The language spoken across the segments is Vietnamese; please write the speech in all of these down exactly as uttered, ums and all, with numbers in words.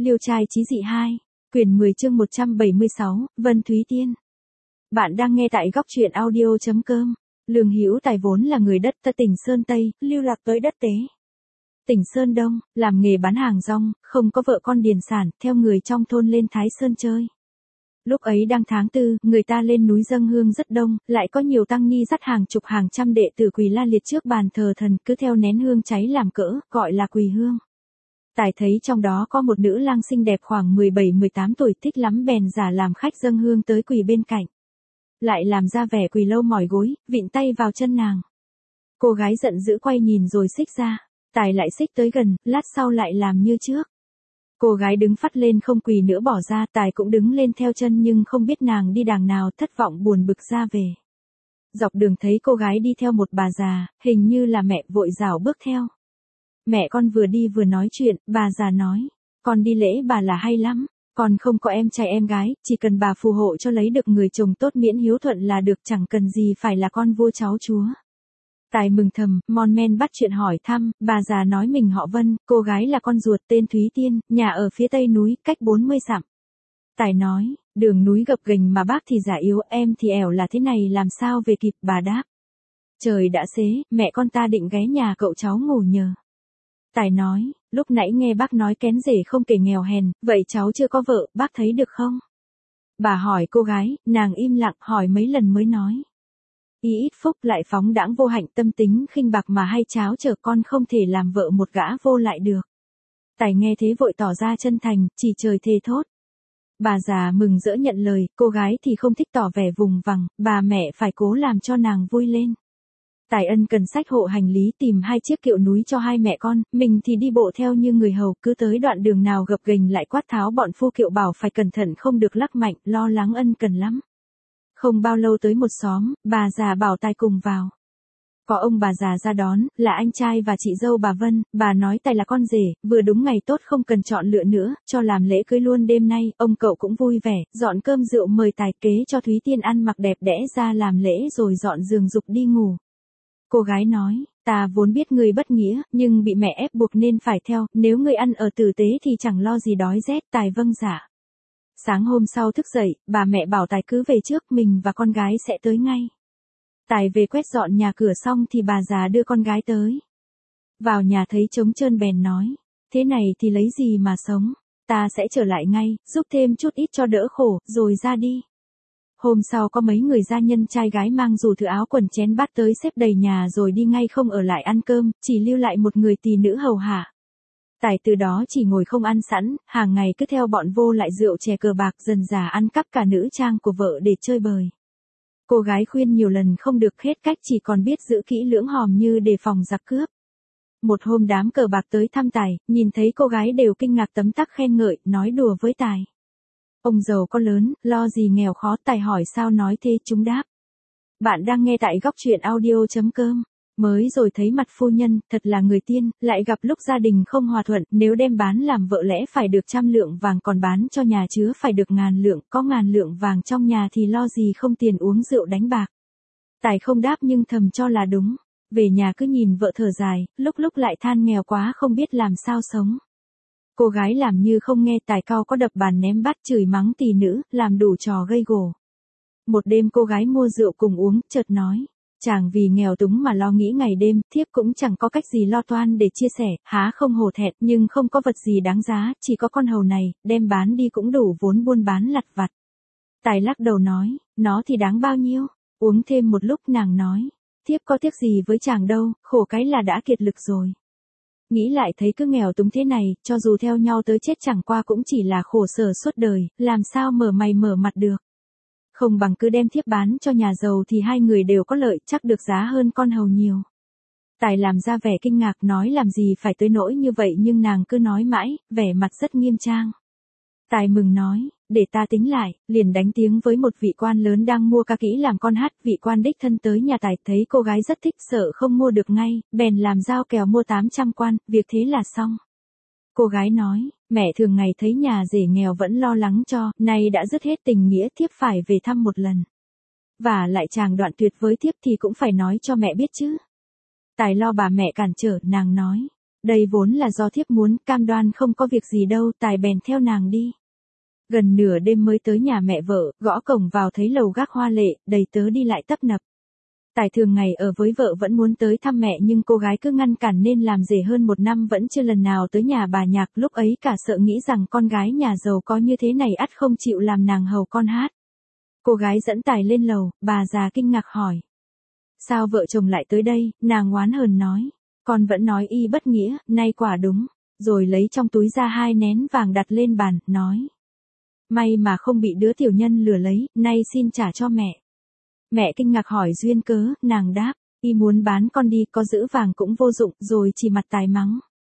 Liêu trai chí dị hai, quyển mười chương một trăm bảy mươi sáu, Vân Thúy Tiên. Bạn đang nghe tại góc truyện audio chấm com. Lương Hữu Tài vốn là người đất ta tỉnh Sơn Tây, lưu lạc tới đất Tế. Tỉnh Sơn Đông, làm nghề bán hàng rong, không có vợ con điền sản, theo người trong thôn lên Thái Sơn chơi. Lúc ấy đang tháng tư, người ta lên núi dâng hương rất đông, lại có nhiều tăng ni dắt hàng chục hàng trăm đệ tử quỳ la liệt trước bàn thờ thần, cứ theo nén hương cháy làm cỡ, gọi là quỳ hương. Tài thấy trong đó có một nữ lang xinh đẹp khoảng mười bảy mười tám tuổi, thích lắm bèn giả làm khách dâng hương tới quỳ bên cạnh. Lại làm ra vẻ quỳ lâu mỏi gối, vịn tay vào chân nàng. Cô gái giận dữ quay nhìn rồi xích ra, Tài lại xích tới gần, lát sau lại làm như trước. Cô gái đứng phắt lên không quỳ nữa bỏ ra, Tài cũng đứng lên theo chân nhưng không biết nàng đi đàng nào, thất vọng buồn bực ra về. Dọc đường thấy cô gái đi theo một bà già, hình như là mẹ, vội rảo bước theo. Mẹ con vừa đi vừa nói chuyện, bà già nói, con đi lễ bà là hay lắm, con không có em trai em gái, chỉ cần bà phù hộ cho lấy được người chồng tốt miễn hiếu thuận là được, chẳng cần gì phải là con vua cháu chúa. Tài mừng thầm, mon men bắt chuyện hỏi thăm, bà già nói mình họ Vân, cô gái là con ruột tên Thúy Tiên, nhà ở phía tây núi, cách bốn mươi dặm. Tài nói, đường núi gập ghềnh mà bác thì già yếu, em thì ẻo là thế này làm sao về kịp, bà đáp. Trời đã xế, mẹ con ta định ghé nhà cậu cháu ngủ nhờ. Tài nói, lúc nãy nghe bác nói kén rể không kể nghèo hèn, vậy cháu chưa có vợ, bác thấy được không? Bà hỏi cô gái, nàng im lặng, hỏi mấy lần mới nói. Y ít phúc lại phóng đãng vô hạnh, tâm tính khinh bạc mà hay cháo trở, con không thể làm vợ một gã vô lại được. Tài nghe thế vội tỏ ra chân thành, chỉ trời thề thốt. Bà già mừng rỡ nhận lời, cô gái thì không thích tỏ vẻ vùng vằng, bà mẹ phải cố làm cho nàng vui lên. Tài ân cần xách hộ hành lý tìm hai chiếc kiệu núi cho hai mẹ con, mình thì đi bộ theo như người hầu, cứ tới đoạn đường nào gập ghềnh lại quát tháo bọn phu kiệu bảo phải cẩn thận không được lắc mạnh, lo lắng ân cần lắm. Không bao lâu tới một xóm, bà già bảo Tài cùng vào. Có ông bà già ra đón, là anh trai và chị dâu bà Vân, bà nói Tài là con rể, vừa đúng ngày tốt không cần chọn lựa nữa, cho làm lễ cưới luôn đêm nay, ông cậu cũng vui vẻ, dọn cơm rượu mời Tài, kế cho Thúy Tiên ăn mặc đẹp đẽ ra làm lễ rồi dọn giường dục đi ngủ. Cô gái nói, ta vốn biết người bất nghĩa, nhưng bị mẹ ép buộc nên phải theo, nếu người ăn ở tử tế thì chẳng lo gì đói rét. Tài vâng dạ. Sáng hôm sau thức dậy, bà mẹ bảo Tài cứ về trước, mình và con gái sẽ tới ngay. Tài về quét dọn nhà cửa xong thì bà già đưa con gái tới. Vào nhà thấy trống trơn bèn nói, thế này thì lấy gì mà sống, ta sẽ trở lại ngay, giúp thêm chút ít cho đỡ khổ, rồi ra đi. Hôm sau có mấy người gia nhân trai gái mang dù thứ áo quần chén bát tới xếp đầy nhà rồi đi ngay, không ở lại ăn cơm, chỉ lưu lại một người tỳ nữ hầu hạ. Tài từ đó chỉ ngồi không ăn sẵn, hàng ngày cứ theo bọn vô lại rượu chè cờ bạc, dần dà ăn cắp cả nữ trang của vợ để chơi bời. Cô gái khuyên nhiều lần không được hết cách, chỉ còn biết giữ kỹ lưỡng hòm như đề phòng giặc cướp. Một hôm đám cờ bạc tới thăm Tài, nhìn thấy cô gái đều kinh ngạc tấm tắc khen ngợi, nói đùa với Tài. Ông giàu có lớn, lo gì nghèo khó. Tài hỏi sao nói thế, chúng đáp. Bạn đang nghe tại góc truyện audio chấm com. Mới rồi thấy mặt phu nhân, thật là người tiên, lại gặp lúc gia đình không hòa thuận, nếu đem bán làm vợ lẽ phải được trăm lượng vàng, còn bán cho nhà chứa phải được ngàn lượng, có ngàn lượng vàng trong nhà thì lo gì không tiền uống rượu đánh bạc. Tài không đáp nhưng thầm cho là đúng. Về nhà cứ nhìn vợ thở dài, lúc lúc lại than nghèo quá không biết làm sao sống. Cô gái làm như không nghe, Tài cau có đập bàn ném bát chửi mắng tỳ nữ, làm đủ trò gây gổ. Một đêm cô gái mua rượu cùng uống, chợt nói, chàng vì nghèo túng mà lo nghĩ ngày đêm, thiếp cũng chẳng có cách gì lo toan để chia sẻ, há không hổ thẹn, nhưng không có vật gì đáng giá, chỉ có con hầu này, đem bán đi cũng đủ vốn buôn bán lặt vặt. Tài lắc đầu nói, nó thì đáng bao nhiêu? Uống thêm một lúc nàng nói, thiếp có tiếc gì với chàng đâu, khổ cái là đã kiệt lực rồi. Nghĩ lại thấy cứ nghèo túng thế này, cho dù theo nhau tới chết chẳng qua cũng chỉ là khổ sở suốt đời, làm sao mở mày mở mặt được. Không bằng cứ đem thiếp bán cho nhà giàu thì hai người đều có lợi, chắc được giá hơn con hầu nhiều. Tài làm ra vẻ kinh ngạc, nói làm gì phải tới nỗi như vậy, nhưng nàng cứ nói mãi, vẻ mặt rất nghiêm trang. Tài mừng nói, để ta tính lại, liền đánh tiếng với một vị quan lớn đang mua ca kỹ làm con hát. Vị quan đích thân tới nhà Tài, thấy cô gái rất thích, sợ không mua được ngay, bèn làm giao kèo mua tám trăm quan, việc thế là xong. Cô gái nói, mẹ thường ngày thấy nhà rể nghèo vẫn lo lắng cho, nay đã dứt hết tình nghĩa, thiếp phải về thăm một lần. Và lại chàng đoạn tuyệt với thiếp thì cũng phải nói cho mẹ biết chứ. Tài lo bà mẹ cản trở, nàng nói, Đây vốn là do thiếp muốn, cam đoan không có việc gì đâu, Tài bèn theo nàng đi. Gần nửa đêm mới tới nhà mẹ vợ, gõ cổng vào thấy lầu gác hoa lệ, đầy tớ đi lại tấp nập. Tài thường ngày ở với vợ vẫn muốn tới thăm mẹ nhưng cô gái cứ ngăn cản nên làm rể hơn một năm vẫn chưa lần nào tới nhà bà Nhạc, lúc ấy cả sợ nghĩ rằng con gái nhà giàu có như thế này ắt không chịu làm nàng hầu con hát. Cô gái dẫn Tài lên lầu, bà già kinh ngạc hỏi. Sao vợ chồng lại tới đây, nàng oán hờn nói. Con vẫn nói y bất nghĩa, nay quả đúng. Rồi lấy trong túi ra hai nén vàng đặt lên bàn, nói. May mà không bị đứa tiểu nhân lừa lấy, nay xin trả cho mẹ. Mẹ kinh ngạc hỏi duyên cớ, nàng đáp, y muốn bán con đi, có giữ vàng cũng vô dụng, rồi chỉ mặt Tài mắng.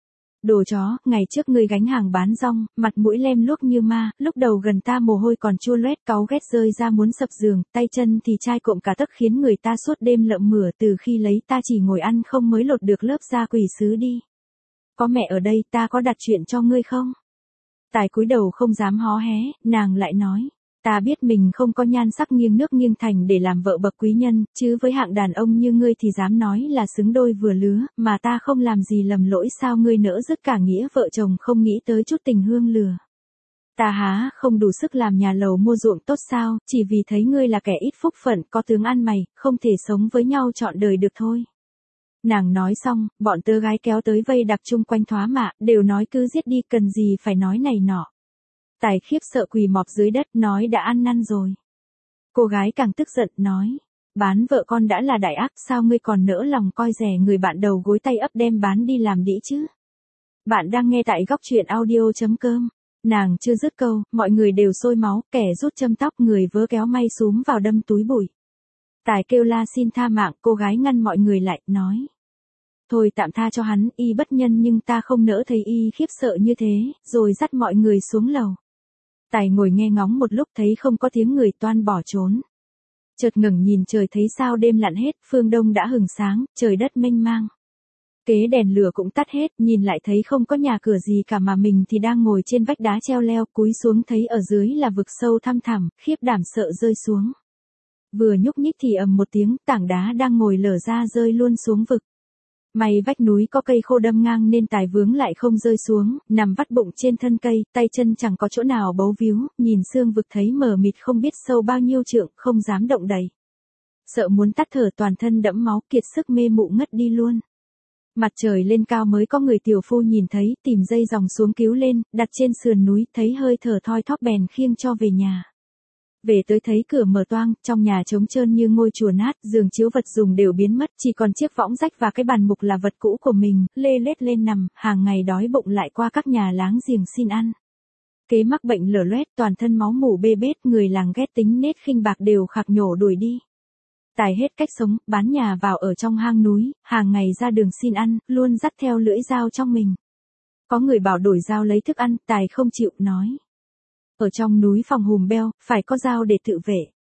Đồ chó, ngày trước ngươi gánh hàng bán rong, mặt mũi lem luốc như ma, lúc đầu gần ta mồ hôi còn chua loét cáu ghét rơi ra muốn sập giường, tay chân thì chai cộm cả tấc khiến người ta suốt đêm lợm mửa, từ khi lấy ta chỉ ngồi ăn không mới lột được lớp da quỷ sứ đi. Có mẹ ở đây, ta có đặt chuyện cho ngươi không? Tài cúi đầu không dám hó hé, nàng lại nói. Ta biết mình không có nhan sắc nghiêng nước nghiêng thành để làm vợ bậc quý nhân, chứ với hạng đàn ông như ngươi thì dám nói là xứng đôi vừa lứa, mà ta không làm gì lầm lỗi sao ngươi nỡ dứt cả nghĩa vợ chồng không nghĩ tới chút tình hương lừa. Ta há không đủ sức làm nhà lầu mua ruộng tốt sao, chỉ vì thấy ngươi là kẻ ít phúc phận, có tướng ăn mày, không thể sống với nhau trọn đời được thôi. Nàng nói xong, bọn tớ gái kéo tới vây đặc chung quanh thoá mạ, đều nói cứ giết đi, cần gì phải nói này nọ. Tài khiếp sợ quỳ mọp dưới đất, nói đã ăn năn rồi. Cô gái càng tức giận, nói. Bán vợ con đã là đại ác, sao ngươi còn nỡ lòng coi rẻ người bạn đầu gối tay ấp đem bán đi làm đĩ chứ? Bạn đang nghe tại góc truyện audio chấm com. Nàng chưa dứt câu, mọi người đều sôi máu, kẻ rút châm tóc, người vớ kéo may súm vào đâm túi bụi. Tài kêu la xin tha mạng, cô gái ngăn mọi người lại, nói. Thôi tạm tha cho hắn, y bất nhân nhưng ta không nỡ thấy y khiếp sợ như thế, rồi dắt mọi người xuống lầu. Tài ngồi nghe ngóng một lúc thấy không có tiếng người toan bỏ trốn. Chợt ngẩng nhìn trời thấy sao đêm lặn hết, phương đông đã hừng sáng, trời đất mênh mang. Kế đèn lửa cũng tắt hết, nhìn lại thấy không có nhà cửa gì cả mà mình thì đang ngồi trên vách đá treo leo, cúi xuống thấy ở dưới là vực sâu thăm thẳm, khiếp đảm sợ rơi xuống. Vừa nhúc nhích thì ầm một tiếng, tảng đá đang ngồi lở ra rơi luôn xuống vực. May vách núi có cây khô đâm ngang nên Tài vướng lại không rơi xuống, nằm vắt bụng trên thân cây, tay chân chẳng có chỗ nào bấu víu, nhìn xương vực thấy mờ mịt không biết sâu bao nhiêu trượng, không dám động đậy. Sợ muốn tắt thở, toàn thân đẫm máu, kiệt sức mê mụ ngất đi luôn. Mặt trời lên cao mới có người tiểu phu nhìn thấy, tìm dây dòng xuống cứu lên, đặt trên sườn núi, thấy hơi thở thoi thóp bèn khiêng cho về nhà. Về tới thấy cửa mở toang, trong nhà trống trơn như ngôi chùa nát, giường chiếu vật dùng đều biến mất, chỉ còn chiếc võng rách và cái bàn mục là vật cũ của mình, lê lết lên nằm, hàng ngày đói bụng lại qua các nhà láng giềng xin ăn. Kế mắc bệnh lở loét, toàn thân máu mủ bê bết, người làng ghét tính nết khinh bạc đều khạc nhổ đuổi đi. Tài hết cách sống, bán nhà vào ở trong hang núi, hàng ngày ra đường xin ăn, luôn dắt theo lưỡi dao trong mình. Có người bảo đổi dao lấy thức ăn, Tài không chịu, nói. Ở trong núi phòng hùm beo, phải có dao để tự vệ.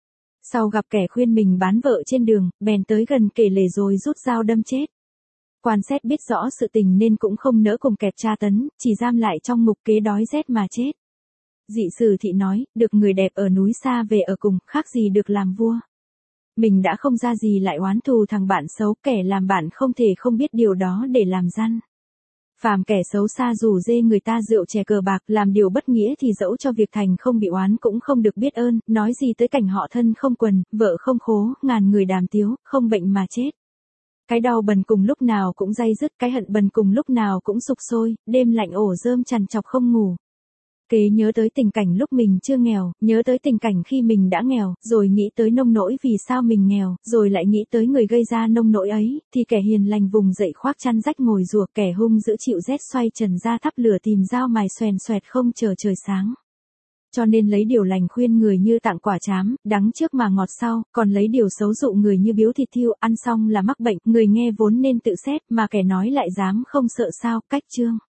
Sau gặp kẻ khuyên mình bán vợ trên đường, bèn tới gần kể lể rồi rút dao đâm chết. Quan xét biết rõ sự tình nên cũng không nỡ cùng kẹp tra tấn, chỉ giam lại trong ngục kế đói rét mà chết. Dị sử thị nói, được người đẹp ở núi xa về ở cùng, khác gì được làm vua. Mình đã không ra gì lại oán thù thằng bạn xấu, kẻ làm bạn không thể không biết điều đó để làm răn. Phàm kẻ xấu xa rủ dê người ta rượu chè cờ bạc, làm điều bất nghĩa thì dẫu cho việc thành không bị oán cũng không được biết ơn, nói gì tới cảnh họ thân không quần, vợ không khố, ngàn người đàm tiếu, không bệnh mà chết. Cái đau bần cùng lúc nào cũng day dứt, cái hận bần cùng lúc nào cũng sục sôi, đêm lạnh ổ rơm chằn chọc không ngủ. Kế nhớ tới tình cảnh lúc mình chưa nghèo, nhớ tới tình cảnh khi mình đã nghèo, rồi nghĩ tới nông nỗi vì sao mình nghèo, rồi lại nghĩ tới người gây ra nông nỗi ấy, thì kẻ hiền lành vùng dậy khoác chăn rách ngồi rùa, kẻ hung dữ chịu rét xoay trần ra thắp lửa tìm dao mài xoèn xoẹt không chờ trời sáng. Cho nên lấy điều lành khuyên người như tặng quả trám, đắng trước mà ngọt sau, còn lấy điều xấu dụ người như biếu thịt thiêu, ăn xong là mắc bệnh, người nghe vốn nên tự xét, mà kẻ nói lại dám không sợ sao, cách chương.